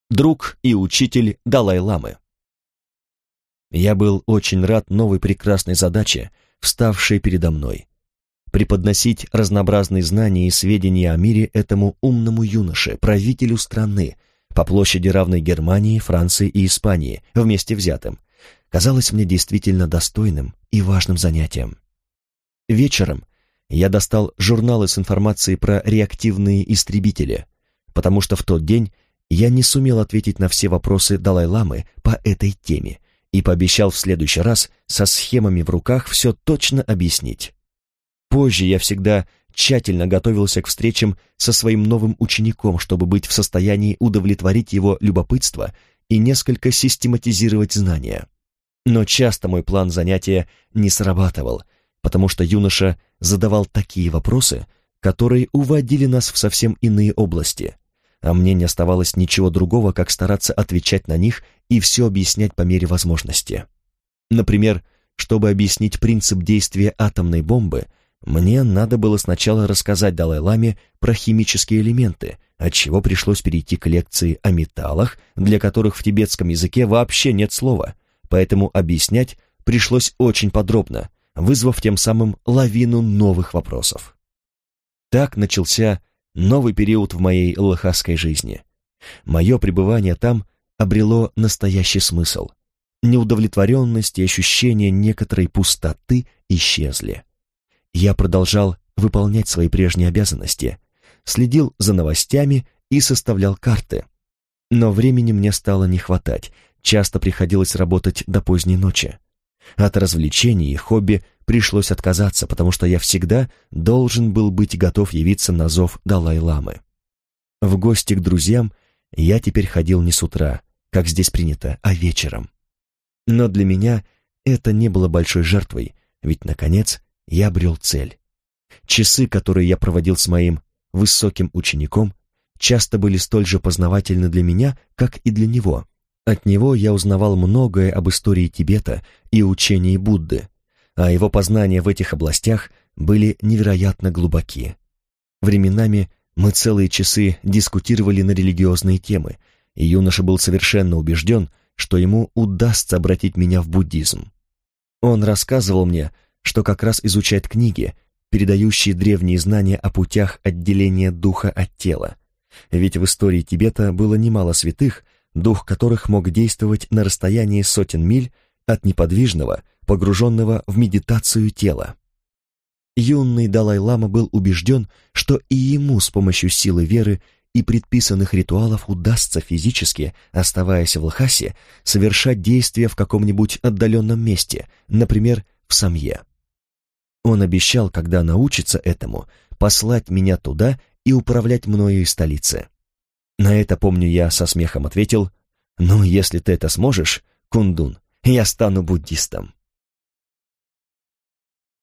друг и учитель Далай-ламы. Я был очень рад новой прекрасной задаче, вставшей передо мной. Преподносить разнообразные знания и сведения о мире этому умному юноше, правителю страны, по площади равной Германии, Франции и Испании, вместе взятым, казалось мне действительно достойным и важным занятием. Вечером я достал журналы с информацией про реактивные истребители, потому что в тот день я не сумел ответить на все вопросы Далай-ламы по этой теме и пообещал в следующий раз со схемами в руках все точно объяснить. Позже я всегда тщательно готовился к встречам со своим новым учеником, чтобы быть в состоянии удовлетворить его любопытство и несколько систематизировать знания. Но часто мой план занятия не срабатывал, потому что юноша задавал такие вопросы, которые уводили нас в совсем иные области, а мне не оставалось ничего другого, как стараться отвечать на них и все объяснять по мере возможности. Например, чтобы объяснить принцип действия атомной бомбы, мне надо было сначала рассказать Далай-ламе про химические элементы, отчего пришлось перейти к лекции о металлах, для которых в тибетском языке вообще нет слова, поэтому объяснять пришлось очень подробно, вызвав тем самым лавину новых вопросов. Так начался новый период в моей лхасской жизни. Мое пребывание там обрело настоящий смысл. Неудовлетворенность и ощущение некоторой пустоты исчезли. Я продолжал выполнять свои прежние обязанности, следил за новостями и составлял карты. Но времени мне стало не хватать, часто приходилось работать до поздней ночи. От развлечений и хобби пришлось отказаться, потому что я всегда должен был быть готов явиться на зов Далай-ламы. В гости к друзьям я теперь ходил не с утра, как здесь принято, а вечером. Но для меня это не было большой жертвой, ведь, наконец, я обрел цель. Часы, которые я проводил с моим высоким учеником, часто были столь же познавательны для меня, как и для него. От него я узнавал многое об истории Тибета и учении Будды, а его познания в этих областях были невероятно глубоки. Временами мы целые часы дискутировали на религиозные темы, и юноша был совершенно убежден, что ему удастся обратить меня в буддизм. Он рассказывал мне, что как раз изучает книги, передающие древние знания о путях отделения духа от тела. Ведь в истории Тибета было немало святых, дух которых мог действовать на расстоянии сотен миль от неподвижного, погруженного в медитацию тела. Юный Далай-лама был убежден, что и ему с помощью силы веры и предписанных ритуалов удастся физически, оставаясь в Лхасе, совершать действия в каком-нибудь отдаленном месте, например, в Самье. Он обещал, когда научится этому, послать меня туда и управлять мною из столицы. На это, помню, я со смехом ответил: «Ну, если ты это сможешь, Кундун, я стану буддистом».